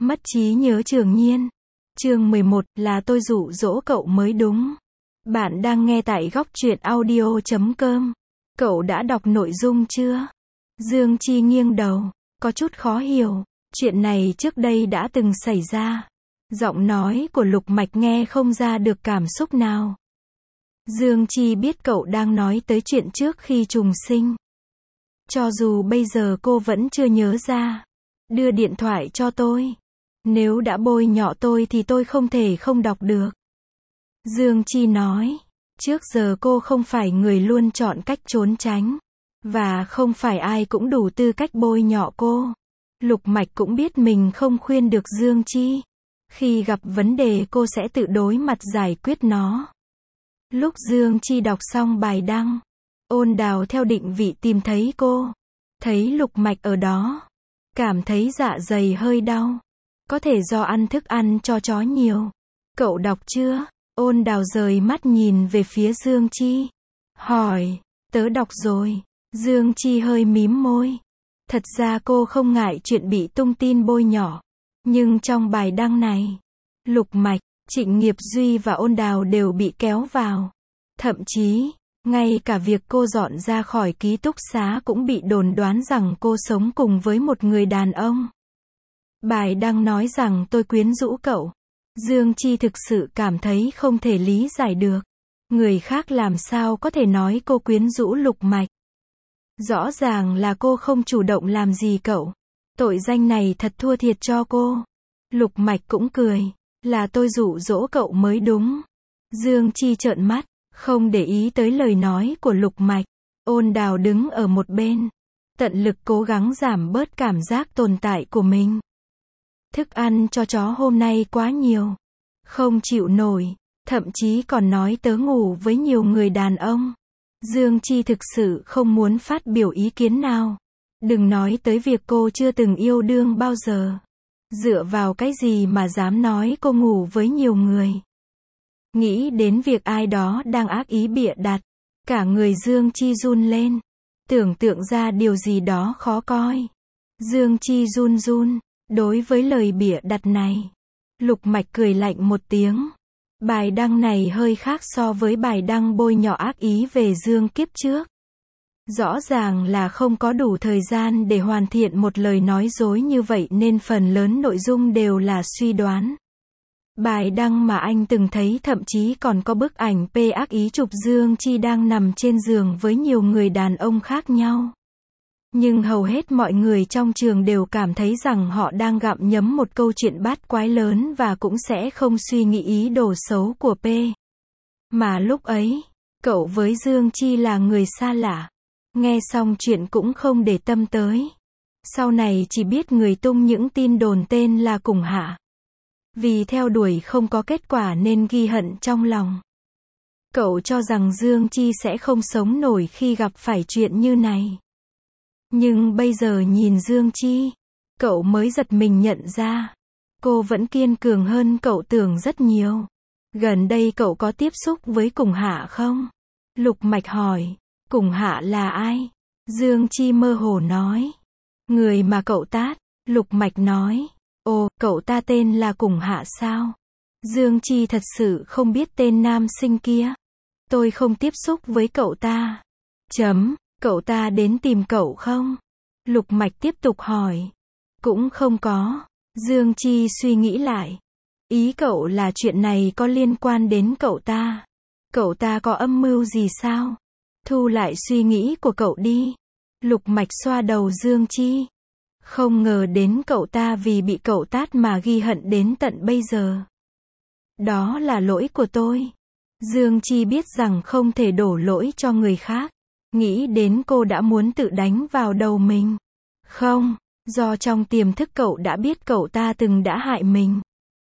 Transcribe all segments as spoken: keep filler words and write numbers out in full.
Mất trí nhớ Trường Nhiên. Chương mười một, là tôi dụ dỗ cậu mới đúng. Bạn đang nghe tại góc truyện audio chấm com. Cậu đã đọc nội dung chưa? Dương Chi nghiêng đầu, có chút khó hiểu. Chuyện này trước đây đã từng xảy ra. Giọng nói của Lục Mạch nghe không ra được cảm xúc nào. Dương Chi biết cậu đang nói tới chuyện trước khi trùng sinh. Cho dù bây giờ cô vẫn chưa nhớ ra. Đưa điện thoại cho tôi. Nếu đã bôi nhọ tôi thì tôi không thể không đọc được. Dương Chi nói. Trước giờ cô không phải người luôn chọn cách trốn tránh. Và không phải ai cũng đủ tư cách bôi nhọ cô. Lục Mạch cũng biết mình không khuyên được Dương Chi. Khi gặp vấn đề cô sẽ tự đối mặt giải quyết nó. Lúc Dương Chi đọc xong bài đăng, Ôn Đào theo định vị tìm thấy cô. Thấy Lục Mạch ở đó. Cảm thấy dạ dày hơi đau. Có thể do ăn thức ăn cho chó nhiều. Cậu đọc chưa? Ôn Đào rời mắt nhìn về phía Dương Chi. Hỏi, tớ đọc rồi. Dương Chi hơi mím môi. Thật ra cô không ngại chuyện bị tung tin bôi nhọ. Nhưng trong bài đăng này, Lục Mạch, Trịnh Nghiệp Duy và Ôn Đào đều bị kéo vào. Thậm chí, ngay cả việc cô dọn ra khỏi ký túc xá cũng bị đồn đoán rằng cô sống cùng với một người đàn ông. Bài đăng nói rằng tôi quyến rũ cậu. Dương Chi thực sự cảm thấy không thể lý giải được. Người khác làm sao có thể nói cô quyến rũ Lục Mạch. Rõ ràng là cô không chủ động làm gì cậu. Tội danh này thật thua thiệt cho cô. Lục Mạch cũng cười. Là tôi dụ dỗ cậu mới đúng. Dương Chi trợn mắt, không để ý tới lời nói của Lục Mạch. Ôn Đào đứng ở một bên. Tận lực cố gắng giảm bớt cảm giác tồn tại của mình. Thức ăn cho chó hôm nay quá nhiều. Không chịu nổi. Thậm chí còn nói tớ ngủ với nhiều người đàn ông. Dương Chi thực sự không muốn phát biểu ý kiến nào. Đừng nói tới việc cô chưa từng yêu đương bao giờ. Dựa vào cái gì mà dám nói cô ngủ với nhiều người. Nghĩ đến việc ai đó đang ác ý bịa đặt. Cả người Dương Chi run lên. Tưởng tượng ra điều gì đó khó coi. Dương Chi run run. Đối với lời bịa đặt này, Lục Mạch cười lạnh một tiếng. Bài đăng này hơi khác so với bài đăng bôi nhọ ác ý về Dương kiếp trước. Rõ ràng là không có đủ thời gian để hoàn thiện một lời nói dối như vậy nên phần lớn nội dung đều là suy đoán. Bài đăng mà anh từng thấy thậm chí còn có bức ảnh P ác ý chụp Dương Chi đang nằm trên giường với nhiều người đàn ông khác nhau. Nhưng hầu hết mọi người trong trường đều cảm thấy rằng họ đang gặm nhấm một câu chuyện bát quái lớn và cũng sẽ không suy nghĩ ý đồ xấu của P. Mà lúc ấy, cậu với Dương Chi là người xa lạ. Nghe xong chuyện cũng không để tâm tới. Sau này chỉ biết người tung những tin đồn tên là Cùng Hạ. Vì theo đuổi không có kết quả nên ghi hận trong lòng. Cậu cho rằng Dương Chi sẽ không sống nổi khi gặp phải chuyện như này. Nhưng bây giờ nhìn Dương Chi, cậu mới giật mình nhận ra. Cô vẫn kiên cường hơn cậu tưởng rất nhiều. Gần đây cậu có tiếp xúc với Cùng Hạ không? Lục Mạch hỏi. Cùng Hạ là ai? Dương Chi mơ hồ nói. Người mà cậu tát. Lục Mạch nói. Ồ, cậu ta tên là Cùng Hạ sao? Dương Chi thật sự không biết tên nam sinh kia. Tôi không tiếp xúc với cậu ta. Chấm. Cậu ta đến tìm cậu không? Lục Mạch tiếp tục hỏi. Cũng không có. Dương Chi suy nghĩ lại. Ý cậu là chuyện này có liên quan đến cậu ta. Cậu ta có âm mưu gì sao? Thu lại suy nghĩ của cậu đi. Lục Mạch xoa đầu Dương Chi. Không ngờ đến cậu ta vì bị cậu tát mà ghi hận đến tận bây giờ. Đó là lỗi của tôi. Dương Chi biết rằng không thể đổ lỗi cho người khác. Nghĩ đến cô đã muốn tự đánh vào đầu mình. Không, do trong tiềm thức cậu đã biết cậu ta từng đã hại mình.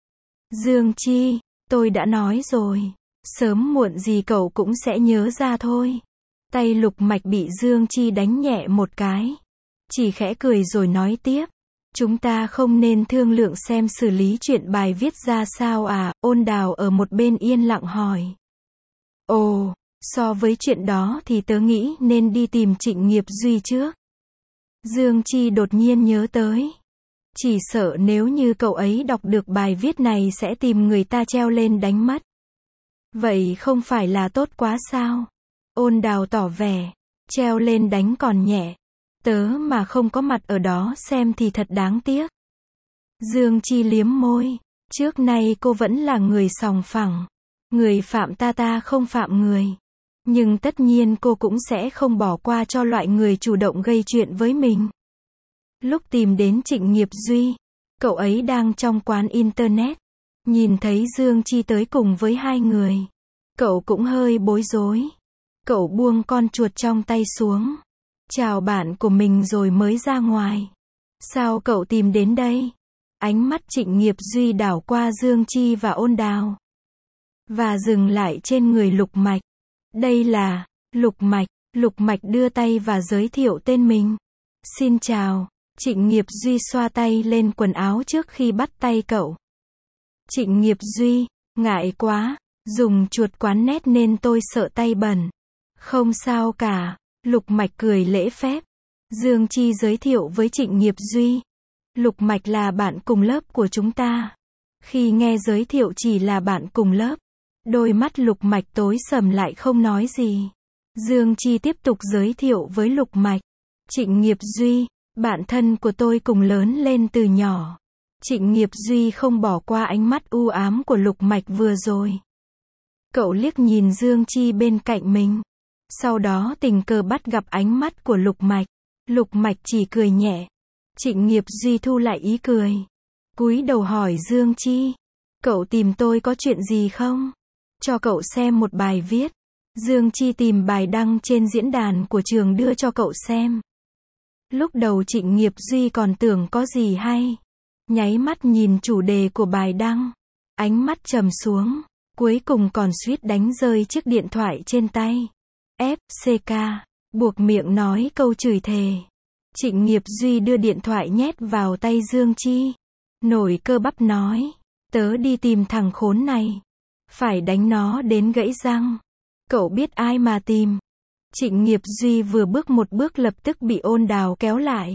Dương Chi, tôi đã nói rồi. Sớm muộn gì cậu cũng sẽ nhớ ra thôi. Tay Lục Mạch bị Dương Chi đánh nhẹ một cái. Chỉ khẽ cười rồi nói tiếp. Chúng ta không nên thương lượng xem xử lý chuyện bài viết ra sao à? Ôn Đào ở một bên yên lặng hỏi. Ồ, so với chuyện đó thì tớ nghĩ nên đi tìm Trịnh Nghiệp Duy trước. Dương Chi đột nhiên nhớ tới. Chỉ sợ nếu như cậu ấy đọc được bài viết này sẽ tìm người ta treo lên đánh mất. Vậy không phải là tốt quá sao? Ôn Đào tỏ vẻ, treo lên đánh còn nhẹ. Tớ mà không có mặt ở đó xem thì thật đáng tiếc. Dương Chi liếm môi. Trước nay cô vẫn là người sòng phẳng. Người phạm ta ta không phạm người. Nhưng tất nhiên cô cũng sẽ không bỏ qua cho loại người chủ động gây chuyện với mình. Lúc tìm đến Trịnh Nghiệp Duy, cậu ấy đang trong quán internet. Nhìn thấy Dương Chi tới cùng với hai người. Cậu cũng hơi bối rối. Cậu buông con chuột trong tay xuống. Chào bạn của mình rồi mới ra ngoài. Sao cậu tìm đến đây? Ánh mắt Trịnh Nghiệp Duy đảo qua Dương Chi và Ôn Đào. Và dừng lại trên người Lục Mạch. Đây là Lục Mạch. Lục Mạch đưa tay và giới thiệu tên mình. Xin chào. Trịnh Nghiệp Duy xoa tay lên quần áo trước khi bắt tay cậu. Trịnh Nghiệp Duy, ngại quá, dùng chuột quán nét nên tôi sợ tay bẩn. Không sao cả. Lục Mạch cười lễ phép. Dương Chi giới thiệu với Trịnh Nghiệp Duy. Lục Mạch là bạn cùng lớp của chúng ta. Khi nghe giới thiệu chỉ là bạn cùng lớp, đôi mắt Lục Mạch tối sầm lại không nói gì. Dương Chi tiếp tục giới thiệu với Lục Mạch. Trịnh Nghiệp Duy, bạn thân của tôi cùng lớn lên từ nhỏ. Trịnh Nghiệp Duy không bỏ qua ánh mắt u ám của Lục Mạch vừa rồi. Cậu liếc nhìn Dương Chi bên cạnh mình. Sau đó tình cờ bắt gặp ánh mắt của Lục Mạch. Lục Mạch chỉ cười nhẹ. Trịnh Nghiệp Duy thu lại ý cười. Cúi đầu hỏi Dương Chi. Cậu tìm tôi có chuyện gì không? Cho cậu xem một bài viết. Dương Chi tìm bài đăng trên diễn đàn của trường đưa cho cậu xem. Lúc đầu Trịnh Nghiệp Duy còn tưởng có gì hay. Nháy mắt nhìn chủ đề của bài đăng. Ánh mắt trầm xuống. Cuối cùng còn suýt đánh rơi chiếc điện thoại trên tay. ép xê ca. Buộc miệng nói câu chửi thề. Trịnh Nghiệp Duy đưa điện thoại nhét vào tay Dương Chi. Nổi cơ bắp nói. Tớ đi tìm thằng khốn này. Phải đánh nó đến gãy răng. Cậu biết ai mà tìm. Trịnh Nghiệp Duy vừa bước một bước lập tức bị Ôn Đào kéo lại.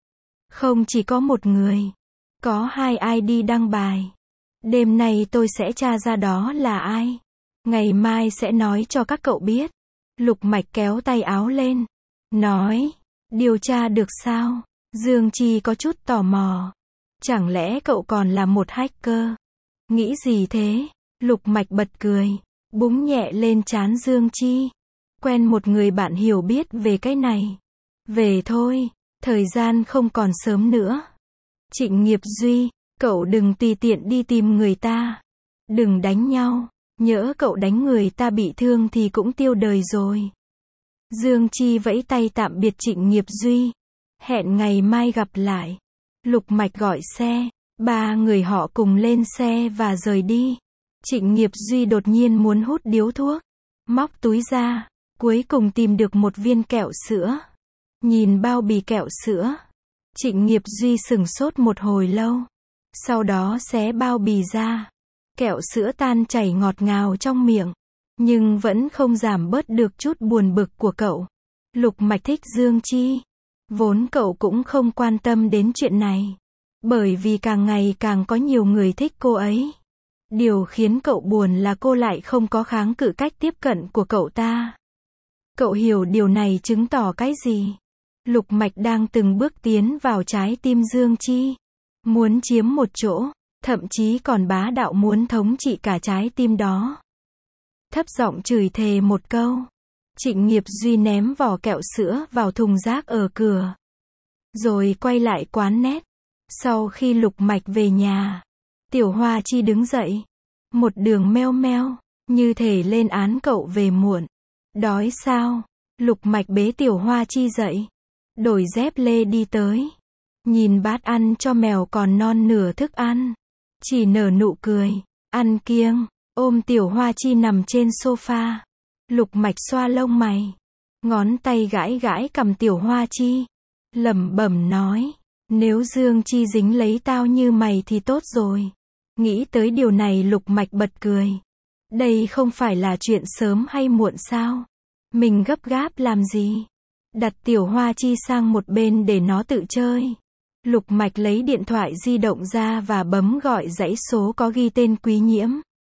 Không chỉ có một người. Có hai i đê đăng bài. Đêm nay tôi sẽ tra ra đó là ai. Ngày mai sẽ nói cho các cậu biết. Lục Mạch kéo tay áo lên. Nói. Điều tra được sao? Dương Chi có chút tò mò. Chẳng lẽ cậu còn là một hacker? Nghĩ gì thế? Lục Mạch bật cười. Búng nhẹ lên trán Dương Chi. Quen một người bạn hiểu biết về cái này. Về thôi. Thời gian không còn sớm nữa. Trịnh Nghiệp Duy. Cậu đừng tùy tiện đi tìm người ta. Đừng đánh nhau. Nhỡ cậu đánh người ta bị thương thì cũng tiêu đời rồi. Dương Chi vẫy tay tạm biệt Trịnh Nghiệp Duy. Hẹn ngày mai gặp lại. Lục Mạch gọi xe. Ba người họ cùng lên xe và rời đi. Trịnh Nghiệp Duy đột nhiên muốn hút điếu thuốc. Móc túi ra. Cuối cùng tìm được một viên kẹo sữa. Nhìn bao bì kẹo sữa. Trịnh Nghiệp Duy sửng sốt một hồi lâu. Sau đó xé bao bì ra. Kẹo sữa tan chảy ngọt ngào trong miệng. Nhưng vẫn không giảm bớt được chút buồn bực của cậu. Lục Mạch thích Dương Chi. Vốn cậu cũng không quan tâm đến chuyện này. Bởi vì càng ngày càng có nhiều người thích cô ấy. Điều khiến cậu buồn là cô lại không có kháng cự cách tiếp cận của cậu ta. Cậu hiểu điều này chứng tỏ cái gì? Lục Mạch đang từng bước tiến vào trái tim Dương Chi. Muốn chiếm một chỗ. Thậm chí còn bá đạo muốn thống trị cả trái tim đó. Thấp giọng chửi thề một câu. Trịnh Nghiệp Duy ném vỏ kẹo sữa vào thùng rác ở cửa. Rồi quay lại quán nét. Sau khi Lục Mạch về nhà. Tiểu Hoa Chi đứng dậy. Một đường meo meo. Như thể lên án cậu về muộn. Đói sao? Lục Mạch bế Tiểu Hoa Chi dậy. Đổi dép lê đi tới. Nhìn bát ăn cho mèo còn non nửa thức ăn. Chỉ nở nụ cười. Ăn kiêng. Ôm Tiểu Hoa Chi nằm trên sofa. Lục Mạch xoa lông mày. Ngón tay gãi gãi cầm Tiểu Hoa Chi. Lẩm bẩm nói. Nếu Dương Chi dính lấy tao như mày thì tốt rồi. Nghĩ tới điều này Lục Mạch bật cười. Đây không phải là chuyện sớm hay muộn sao? Mình gấp gáp làm gì? Đặt Tiểu Hoa Chi sang một bên để nó tự chơi. Lục Mạch lấy điện thoại di động ra và bấm gọi dãy số có ghi tên Quý Nhiễm.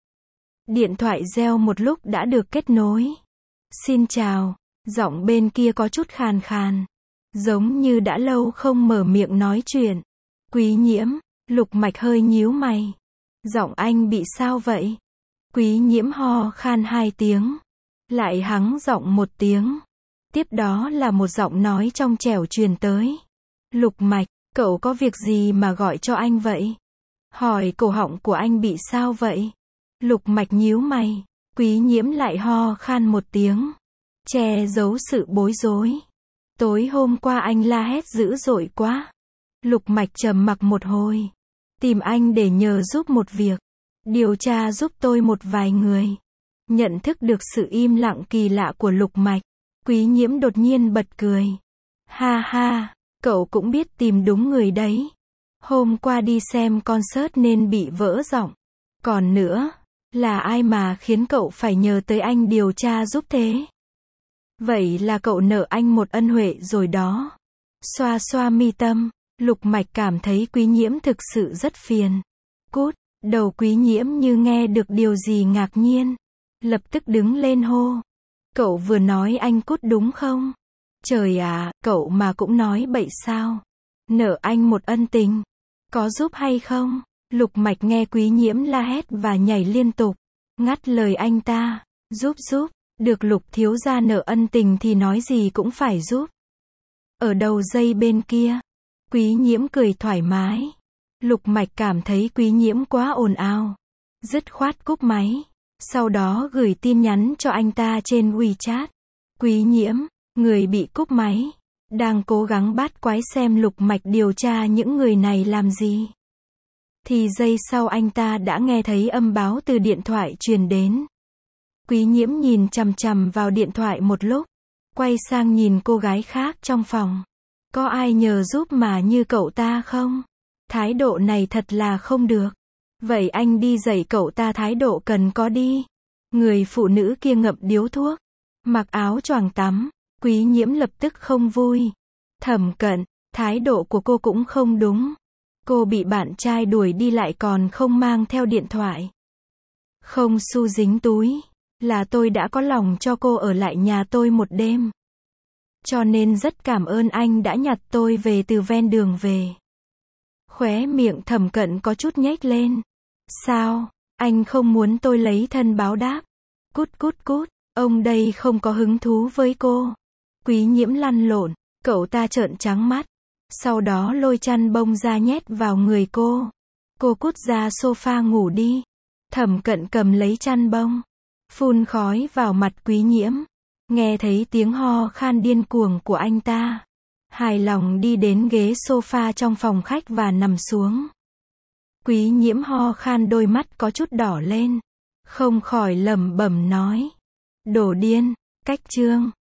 Điện thoại reo một lúc đã được kết nối. Xin chào, giọng bên kia có chút khàn khàn. Giống như đã lâu không mở miệng nói chuyện. Quý Nhiễm, Lục Mạch hơi nhíu mày. Giọng anh bị sao vậy? Quý Nhiễm ho khan hai tiếng. Lại hắng giọng một tiếng. Tiếp đó là một giọng nói trong trẻo truyền tới. Lục Mạch, cậu có việc gì mà gọi cho anh vậy? Hỏi cổ họng của anh bị sao vậy? Lục Mạch nhíu mày. Quý Nhiễm lại ho khan một tiếng. Che giấu sự bối rối. Tối hôm qua anh la hét dữ dội quá. Lục Mạch trầm mặc một hồi. Tìm anh để nhờ giúp một việc. Điều tra giúp tôi một vài người. Nhận thức được sự im lặng kỳ lạ của Lục Mạch. Quý Nhiễm đột nhiên bật cười. Ha ha, cậu cũng biết tìm đúng người đấy. Hôm qua đi xem concert nên bị vỡ giọng. Còn nữa, là ai mà khiến cậu phải nhờ tới anh điều tra giúp thế? Vậy là cậu nợ anh một ân huệ rồi đó. Xoa xoa mi tâm, Lục Mạch cảm thấy Quý Nhiễm thực sự rất phiền. Cút, đầu Quý Nhiễm như nghe được điều gì ngạc nhiên. Lập tức đứng lên hô. Cậu vừa nói anh cút đúng không? Trời à, cậu mà cũng nói bậy sao? Nợ anh một ân tình. Có giúp hay không? Lục Mạch nghe Quý Nhiễm la hét và nhảy liên tục. Ngắt lời anh ta. Giúp giúp. Được Lục thiếu gia nợ ân tình thì nói gì cũng phải giúp. Ở đầu dây bên kia. Quý Nhiễm cười thoải mái. Lục Mạch cảm thấy Quý Nhiễm quá ồn ào. Dứt khoát cúp máy. Sau đó gửi tin nhắn cho anh ta trên WeChat. Quý Nhiễm, người bị cúp máy. Đang cố gắng bắt quái xem Lục Mạch điều tra những người này làm gì. Thì giây sau anh ta đã nghe thấy âm báo từ điện thoại truyền đến. Quý Nhiễm nhìn chằm chằm vào điện thoại một lúc. Quay sang nhìn cô gái khác trong phòng. Có ai nhờ giúp mà như cậu ta không? Thái độ này thật là không được. Vậy anh đi dạy cậu ta thái độ cần có đi. Người phụ nữ kia ngậm điếu thuốc. Mặc áo choàng tắm. Quý Nhiễm lập tức không vui. Thẩm Cận, thái độ của cô cũng không đúng. Cô bị bạn trai đuổi đi lại còn không mang theo điện thoại. Không xu dính túi. Là tôi đã có lòng cho cô ở lại nhà tôi một đêm. Cho nên rất cảm ơn anh đã nhặt tôi về từ ven đường về. Khóe miệng Thẩm Cận có chút nhếch lên. Sao, anh không muốn tôi lấy thân báo đáp? Cút cút cút, ông đây không có hứng thú với cô. Quý Nhiễm lăn lộn, cậu ta trợn trắng mắt. Sau đó lôi chăn bông ra nhét vào người cô. Cô cút ra sofa ngủ đi. Thẩm Cận cầm lấy chăn bông. Phun khói vào mặt Quý Nhiễm. Nghe thấy tiếng ho khan điên cuồng của anh ta. Hài lòng đi đến ghế sofa trong phòng khách và nằm xuống. Quý Nhiễm ho khan đôi mắt có chút đỏ lên. Không khỏi lẩm bẩm nói. Đồ điên, cách chương.